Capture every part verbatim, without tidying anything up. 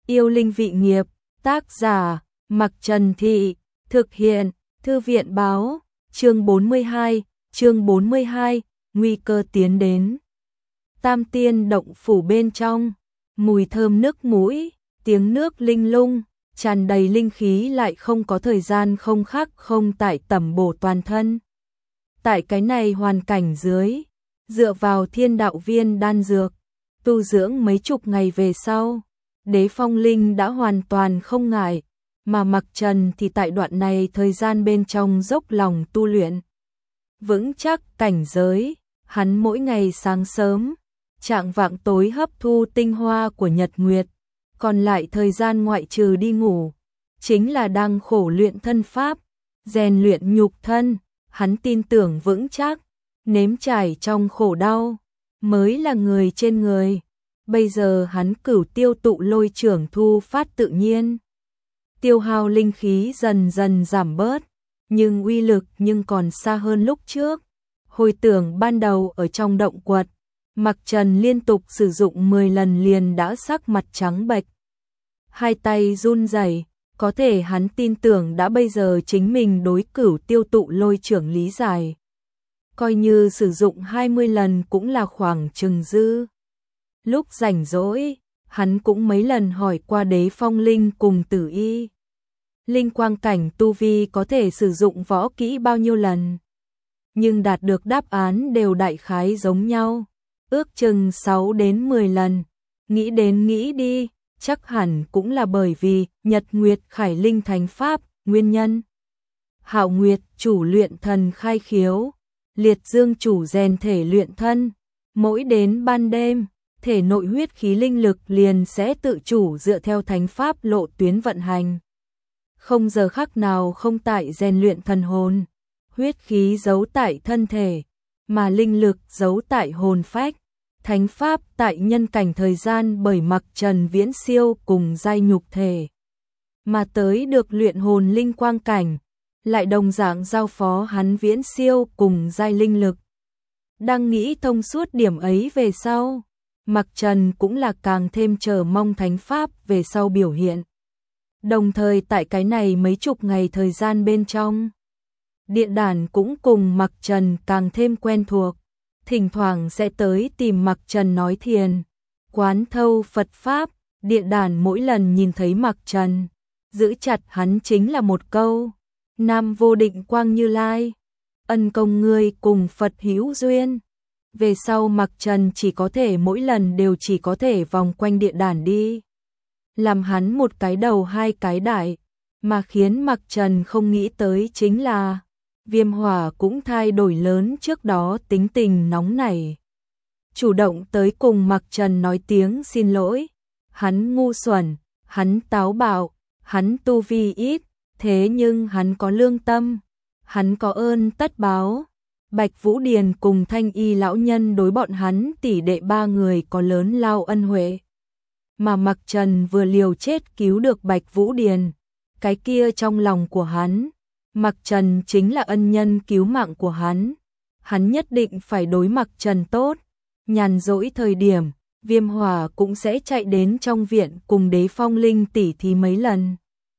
Yêu linh vị nghiệp, tác giả, Mặc Trần Thị, thực hiện, Thư viện báo, chương bốn mươi hai, chương bốn mươi hai, nguy cơ tiến đến. Tam tiên động phủ bên trong, mùi thơm nước mũi, tiếng nước linh lung, tràn đầy linh khí lại không có thời gian không khác không tại tẩm bổ toàn thân. Tại cái này hoàn cảnh dưới, dựa vào thiên đạo viên đan dược, tu dưỡng mấy chục ngày về sau, Đế Phong Linh đã hoàn toàn không ngại, mà Mặc Trần thì tại đoạn này thời gian bên trong dốc lòng tu luyện. Vững chắc cảnh giới, hắn mỗi ngày sáng sớm, trạng vạng tối hấp thu tinh hoa của nhật nguyệt, còn lại thời gian ngoại trừ đi ngủ, chính là đang khổ luyện thân pháp, rèn luyện nhục thân, hắn tin tưởng vững chắc, nếm trải trong khổ đau, mới là người trên người. Bây giờ hắn cửu tiêu tụ lôi trưởng thu phát tự nhiên. Tiêu hao linh khí dần dần giảm bớt, nhưng uy lực nhưng còn xa hơn lúc trước. Hồi tưởng ban đầu ở trong động quật, Mặc Trần liên tục sử dụng mười lần liền đã sắc mặt trắng bệch. Hai tay run rẩy, có thể hắn tin tưởng đã bây giờ chính mình đối cửu tiêu tụ lôi trưởng lý giải. Coi như sử dụng hai mươi lần cũng là khoảng chừng dư. Lúc rảnh rỗi, hắn cũng mấy lần hỏi qua Đế Phong Linh cùng Tử Y. Linh quang cảnh tu vi có thể sử dụng võ kỹ bao nhiêu lần, nhưng đạt được đáp án đều đại khái giống nhau, ước chừng sáu đến mười lần. Nghĩ đến nghĩ đi, chắc hẳn cũng là bởi vì Nhật Nguyệt Khải Linh Thánh Pháp nguyên nhân. Hạo Nguyệt chủ luyện thần khai khiếu, Liệt Dương chủ rèn thể luyện thân, mỗi đến ban đêm, thể nội huyết khí linh lực liền sẽ tự chủ dựa theo thánh pháp lộ tuyến vận hành. Không giờ khắc nào không tại rèn luyện thần hồn, huyết khí giấu tại thân thể, mà linh lực giấu tại hồn phách. Thánh pháp tại nhân cảnh thời gian bởi Mặc Trần viễn siêu cùng giai nhục thể, mà tới được luyện hồn linh quang cảnh, lại đồng dạng giao phó hắn viễn siêu cùng giai linh lực. Đang nghĩ thông suốt điểm ấy về sau, Mặc Trần cũng là càng thêm chờ mong thánh pháp về sau biểu hiện. Đồng thời tại cái này mấy chục ngày thời gian bên trong, Điện Đản cũng cùng Mặc Trần càng thêm quen thuộc, thỉnh thoảng sẽ tới tìm Mặc Trần nói thiền, quán thâu Phật Pháp. Điện Đản mỗi lần nhìn thấy Mặc Trần, giữ chặt hắn chính là một câu: Nam vô định quang Như Lai, ân công ngươi cùng Phật hữu duyên. Về sau Mặc Trần chỉ có thể mỗi lần đều chỉ có thể vòng quanh Điện Đản đi, làm hắn một cái đầu hai cái đại. Mà khiến Mặc Trần không nghĩ tới chính là Viêm Hỏa cũng thay đổi lớn trước đó tính tình nóng nảy, chủ động tới cùng Mặc Trần nói tiếng xin lỗi. Hắn ngu xuẩn, hắn táo bạo, hắn tu vi ít, thế nhưng hắn có lương tâm, hắn có ơn tất báo. Bạch Vũ Điền cùng Thanh Y lão nhân đối bọn hắn tỷ đệ ba người có lớn lao ân huệ, mà Mặc Trần vừa liều chết cứu được Bạch Vũ Điền, cái kia trong lòng của hắn, Mặc Trần chính là ân nhân cứu mạng của hắn, hắn nhất định phải đối Mặc Trần tốt. Nhàn rỗi thời điểm, Viêm Hỏa cũng sẽ chạy đến trong viện cùng Đế Phong Linh tỉ thí mấy lần.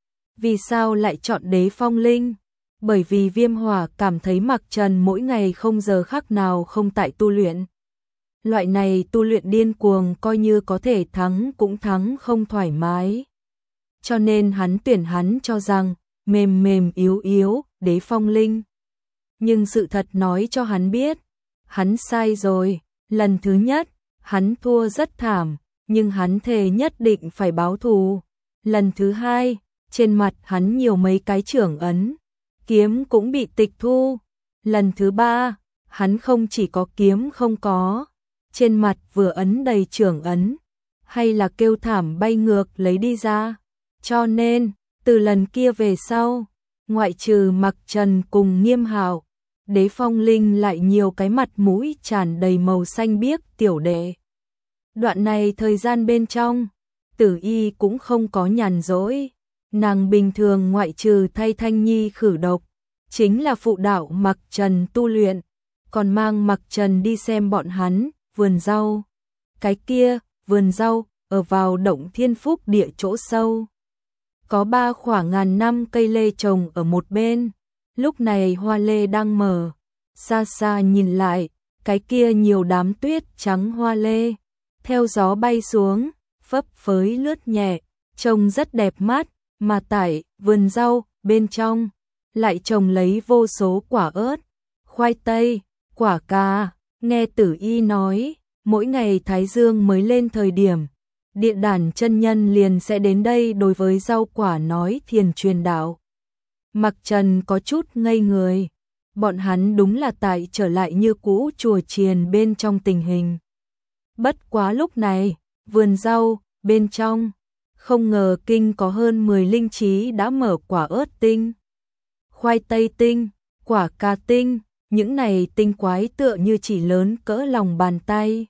Vì sao lại chọn Đế Phong Linh? Bởi vì Viêm Hỏa cảm thấy Mặc Trần mỗi ngày không giờ khắc nào không tại tu luyện. Loại này tu luyện điên cuồng coi như có thể thắng cũng thắng không thoải mái. Cho nên hắn tuyển hắn cho rằng mềm mềm yếu yếu Đế Phong Linh. Nhưng sự thật nói cho hắn biết, hắn sai rồi. Lần thứ nhất, hắn thua rất thảm, nhưng hắn thề nhất định phải báo thù. Lần thứ hai, trên mặt hắn nhiều mấy cái chưởng ấn, kiếm cũng bị tịch thu. Lần thứ ba, hắn không chỉ có kiếm không có, trên mặt vừa ấn đầy chưởng ấn, hay là kêu thảm bay ngược lấy đi ra. Cho nên, từ lần kia về sau, ngoại trừ Mặc Trần cùng Nghiêm Hạo, Đế Phong Linh lại nhiều cái mặt mũi tràn đầy màu xanh biếc tiểu đệ. Đoạn này thời gian bên trong, Tử Y cũng không có nhàn rỗi, nàng bình thường ngoại trừ thay Thanh Nhi khử độc, chính là phụ đạo Mặc Trần tu luyện, còn mang Mặc Trần đi xem bọn hắn vườn rau. Cái kia, vườn rau ở vào động thiên phúc địa chỗ sâu. Có ba khoảng ngàn năm cây lê trồng ở một bên, lúc này hoa lê đang mở, xa xa nhìn lại, cái kia nhiều đám tuyết trắng hoa lê, theo gió bay xuống, phấp phới lướt nhẹ, trông rất đẹp mắt, mà tại vườn rau bên trong lại trồng lấy vô số quả ớt, khoai tây, quả cà. Nghe Tử Y nói, mỗi ngày Thái Dương mới lên thời điểm, Địa Đản chân nhân liền sẽ đến đây đối với rau quả nói thiền truyền đạo. Mặc Trần có chút ngây người, bọn hắn đúng là tại trở lại như cũ chùa chiền bên trong tình hình. Bất quá lúc này, vườn rau bên trong, không ngờ kinh có hơn mười linh trí đã mở quả ớt tinh, khoai tây tinh, quả cà tinh, những này tinh quái tựa như chỉ lớn cỡ lòng bàn tay.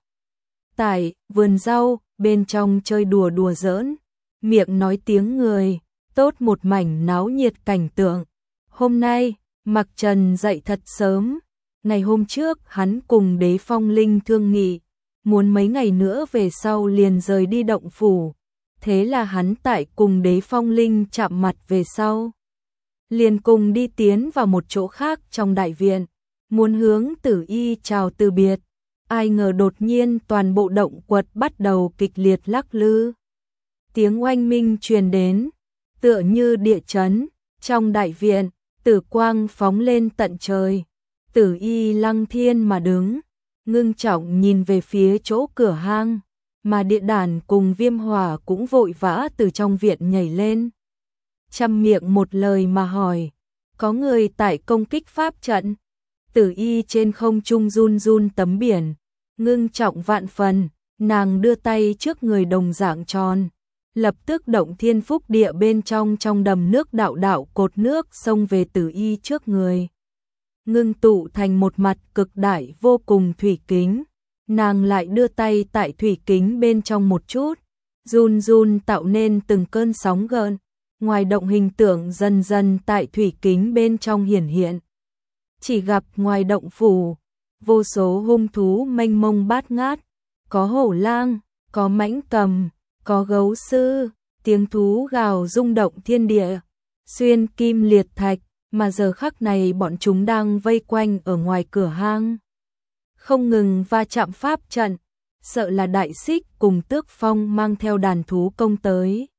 Tại vườn rau bên trong chơi đùa đùa giỡn, miệng nói tiếng người, tốt một mảnh náo nhiệt cảnh tượng. Hôm nay, Mặc Trần dậy thật sớm, ngày hôm trước hắn cùng Đế Phong Linh thương nghị, muốn mấy ngày nữa về sau liền rời đi động phủ. Thế là hắn tại cùng Đế Phong Linh chạm mặt về sau, liền cùng đi tiến vào một chỗ khác trong đại viện, muốn hướng Tử Y chào từ biệt. Ai ngờ đột nhiên toàn bộ động quật bắt đầu kịch liệt lắc lư. Tiếng oanh minh truyền đến, tựa như địa chấn, trong đại viện, tử quang phóng lên tận trời. Tử Y lăng thiên mà đứng, ngưng trọng nhìn về phía chỗ cửa hang, mà Địa Đản cùng Viêm Hỏa cũng vội vã từ trong viện nhảy lên. Chăm miệng một lời mà hỏi, có người tại công kích pháp trận? Tử Y trên không trung run run tấm biển, ngưng trọng vạn phần, nàng đưa tay trước người đồng dạng tròn, lập tức động thiên phúc địa bên trong trong đầm nước đạo đạo cột nước xông về Tử Y trước người, ngưng tụ thành một mặt cực đại vô cùng thủy kính. Nàng lại đưa tay tại thủy kính bên trong một chút, run run tạo nên từng cơn sóng gợn, ngoài động hình tượng dần dần tại thủy kính bên trong hiển hiện. Chỉ gặp ngoài động phủ, vô số hung thú mênh mông bát ngát, có hổ lang, có mãnh cầm, có gấu sư, tiếng thú gào rung động thiên địa, xuyên kim liệt thạch, mà giờ khắc này bọn chúng đang vây quanh ở ngoài cửa hang, không ngừng va chạm pháp trận, sợ là Đại Xích cùng Tước Phong mang theo đàn thú công tới.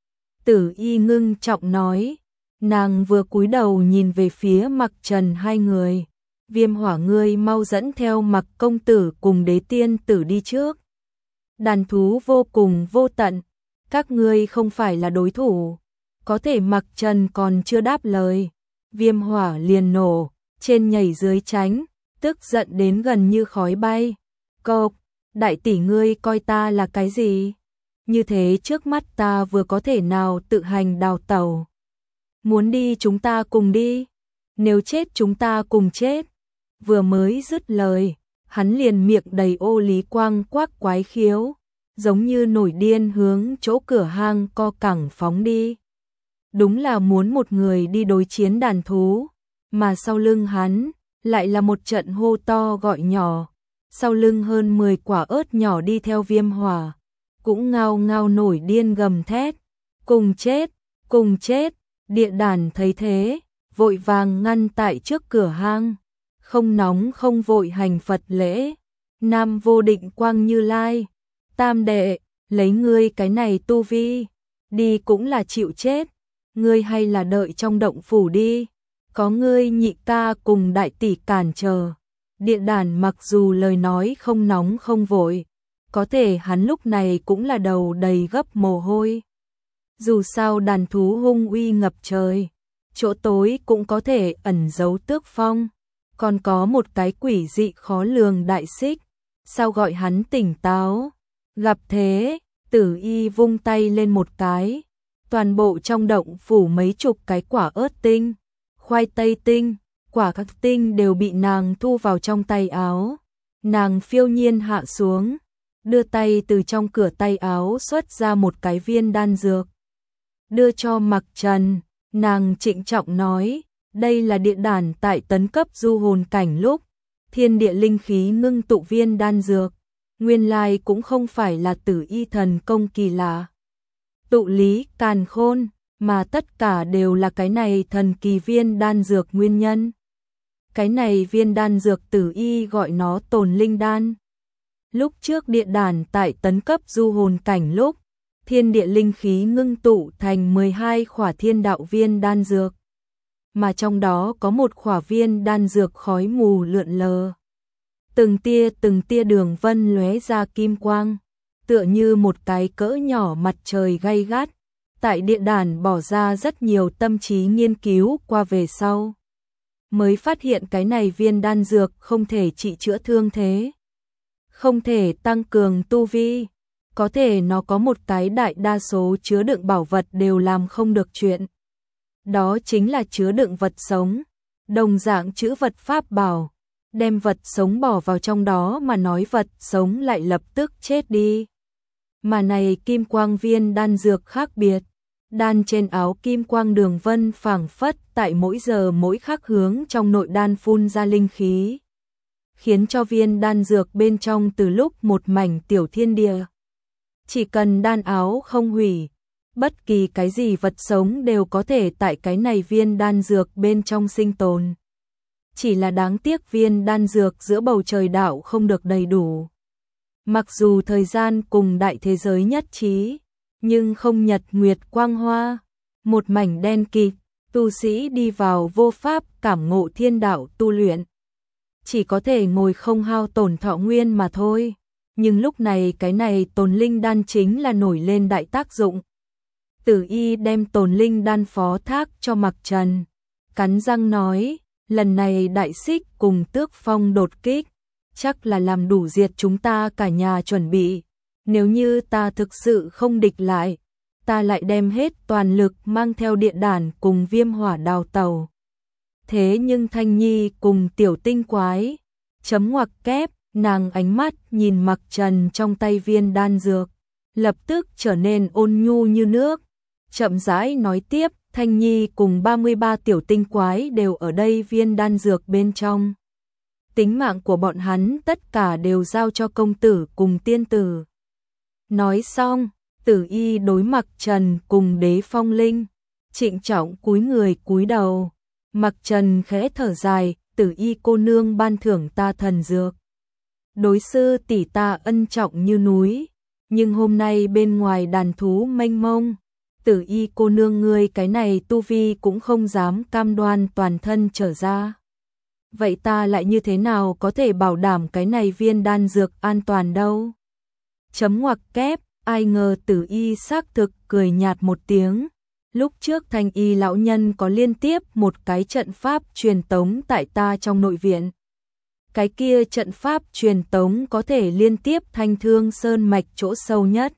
Tử Y ngưng trọng nói, nàng vừa cúi đầu nhìn về phía Mặc Trần hai người, Viêm Hỏa ngươi mau dẫn theo Mặc công tử cùng Đế tiên tử đi trước. Đàn thú vô cùng vô tận, các ngươi không phải là đối thủ. Có thể Mặc Trần còn chưa đáp lời, Viêm Hỏa liền nổ, trên nhảy dưới tránh, tức giận đến gần như khói bay. Cộc, đại tỷ ngươi coi ta là cái gì? Như thế trước mắt ta vừa có thể nào tự hành đào tẩu. Muốn đi chúng ta cùng đi, nếu chết chúng ta cùng chết. Vừa mới dứt lời, hắn liền miệng đầy ô lý quang quắc quái khiếu, giống như nổi điên hướng chỗ cửa hang co cẳng phóng đi. Đúng là muốn một người đi đối chiến đàn thú, mà sau lưng hắn lại là một trận hô to gọi nhỏ, sau lưng hơn mười quả ớt nhỏ đi theo Viêm Hỏa, cũng ngao ngao nổi điên gầm thét, cùng chết, cùng chết. Địa Đản thấy thế, vội vàng ngăn tại trước cửa hang, không nóng không vội hành Phật lễ. Nam Vô Định Quang Như Lai, tam đệ, lấy ngươi cái này tu vi, đi cũng là chịu chết, ngươi hay là đợi trong động phủ đi, có ngươi nhị ca cùng đại tỷ cản trở. Địa Đản mặc dù lời nói không nóng không vội, có thể hắn lúc này cũng là đầu đầy gấp mồ hôi. Dù sao đàn thú hung uy ngập trời, chỗ tối cũng có thể ẩn giấu Tước Phong, còn có một cái quỷ dị khó lường Đại Xích, sao gọi hắn tỉnh táo. Gặp thế, Tử Y vung tay lên một cái, toàn bộ trong động phủ mấy chục cái quả ớt tinh, khoai tây tinh, quả các tinh đều bị nàng thu vào trong tay áo. Nàng phiêu nhiên hạ xuống, đưa tay từ trong cửa tay áo xuất ra một cái viên đan dược, đưa cho Mặc Trần. Nàng trịnh trọng nói, đây là Địa Đản tại tấn cấp du hồn cảnh lúc thiên địa linh khí ngưng tụ viên đan dược, nguyên lai cũng không phải là Tử Y thần công kỳ lạ. Tụ lý, càn khôn, mà tất cả đều là cái này thần kỳ viên đan dược nguyên nhân. Cái này viên đan dược Tử Y gọi nó Tồn Linh đan. Lúc trước địa đàn tại tấn cấp du hồn cảnh lúc, thiên địa linh khí ngưng tụ thành mười hai khỏa thiên đạo viên đan dược, mà trong đó có một khỏa viên đan dược khói mù lượn lờ. Từng tia từng tia đường vân lóe ra kim quang, tựa như một cái cỡ nhỏ mặt trời gay gắt. Tại địa đàn bỏ ra rất nhiều tâm trí nghiên cứu qua về sau, mới phát hiện cái này viên đan dược không thể trị chữa thương thế, không thể tăng cường tu vi, có thể nó có một cái đại đa số chứa đựng bảo vật đều làm không được chuyện. Đó chính là chứa đựng vật sống, đồng dạng chữ vật pháp bảo, đem vật sống bỏ vào trong đó mà nói vật sống lại lập tức chết đi. Mà này kim quang viên đan dược khác biệt, đan trên áo kim quang đường vân phảng phất tại mỗi giờ mỗi khắc hướng trong nội đan phun ra linh khí, khiến cho viên đan dược bên trong từ lúc một mảnh tiểu thiên địa. Chỉ cần đan áo không hủy, bất kỳ cái gì vật sống đều có thể tại cái này viên đan dược bên trong sinh tồn. Chỉ là đáng tiếc viên đan dược giữa bầu trời đạo không được đầy đủ. Mặc dù thời gian cùng đại thế giới nhất trí, nhưng không nhật nguyệt quang hoa, một mảnh đen kịt, tu sĩ đi vào vô pháp cảm ngộ thiên đạo tu luyện. Chỉ có thể ngồi không hao tổn thọ nguyên mà thôi. Nhưng lúc này cái này Tồn Linh đan chính là nổi lên đại tác dụng. Tử Y đem Tồn Linh đan phó thác cho Mặc Trần, cắn răng nói, lần này đại xích cùng Tước Phong đột kích, chắc là làm đủ diệt chúng ta cả nhà chuẩn bị. Nếu như ta thực sự không địch lại, ta lại đem hết toàn lực mang theo địa đàn cùng Viêm Hỏa đào tàu. Thế nhưng Thanh Nhi cùng Tiểu Tinh Quái, chấm ngoặc kép, nàng ánh mắt nhìn Mặc Trần trong tay viên đan dược, lập tức trở nên ôn nhu như nước, chậm rãi nói tiếp, Thanh Nhi cùng ba mươi ba tiểu tinh quái đều ở đây viên đan dược bên trong. Tính mạng của bọn hắn tất cả đều giao cho công tử cùng tiên tử. Nói xong, Tử Y đối Mặc Trần cùng Đế Phong Linh, trịnh trọng cúi người cúi đầu. Mặc Trần khẽ thở dài, Tử Y cô nương ban thưởng ta thần dược. Đối sư tỷ ta ân trọng như núi, nhưng hôm nay bên ngoài đàn thú mênh mông, Tử Y cô nương ngươi cái này tu vi cũng không dám cam đoan toàn thân trở ra. Vậy ta lại như thế nào có thể bảo đảm cái này viên đan dược an toàn đâu? Chấm ngoặc kép, ai ngờ Tử Y xác thực cười nhạt một tiếng. Lúc trước Thanh Y lão nhân có liên tiếp một cái trận pháp truyền tống tại ta trong nội viện. Cái kia trận pháp truyền tống có thể liên tiếp Thanh Thương Sơn mạch chỗ sâu nhất.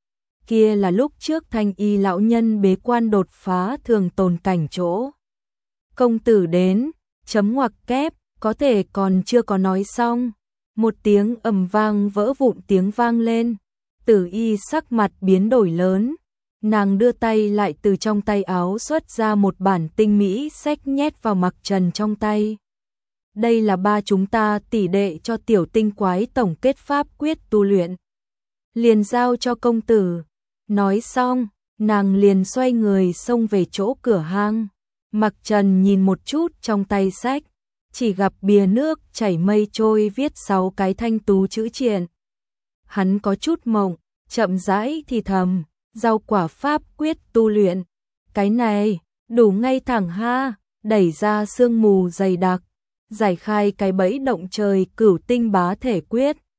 Kia là lúc trước Thanh Y lão nhân bế quan đột phá thường tồn cảnh chỗ. Công tử đến, chấm ngoặc kép, có thể còn chưa có nói xong. Một tiếng ầm vang vỡ vụn tiếng vang lên. Tử Y sắc mặt biến đổi lớn. Nàng đưa tay lại từ trong tay áo xuất ra một bản tinh mỹ sách nhét vào Mặc Trần trong tay. Đây là ba chúng ta tỷ đệ cho tiểu tinh quái tổng kết pháp quyết tu luyện. Liền giao cho công tử. Nói xong, nàng liền xoay người xông về chỗ cửa hang. Mặc Trần nhìn một chút trong tay sách, chỉ gặp bìa nước chảy mây trôi viết sáu cái thanh tú chữ triện. Hắn có chút mộng, chậm rãi thì thầm, rau quả pháp quyết tu luyện. Cái này, đủ ngay thẳng ha, đẩy ra sương mù dày đặc, giải khai cái bẫy động trời cửu tinh bá thể quyết.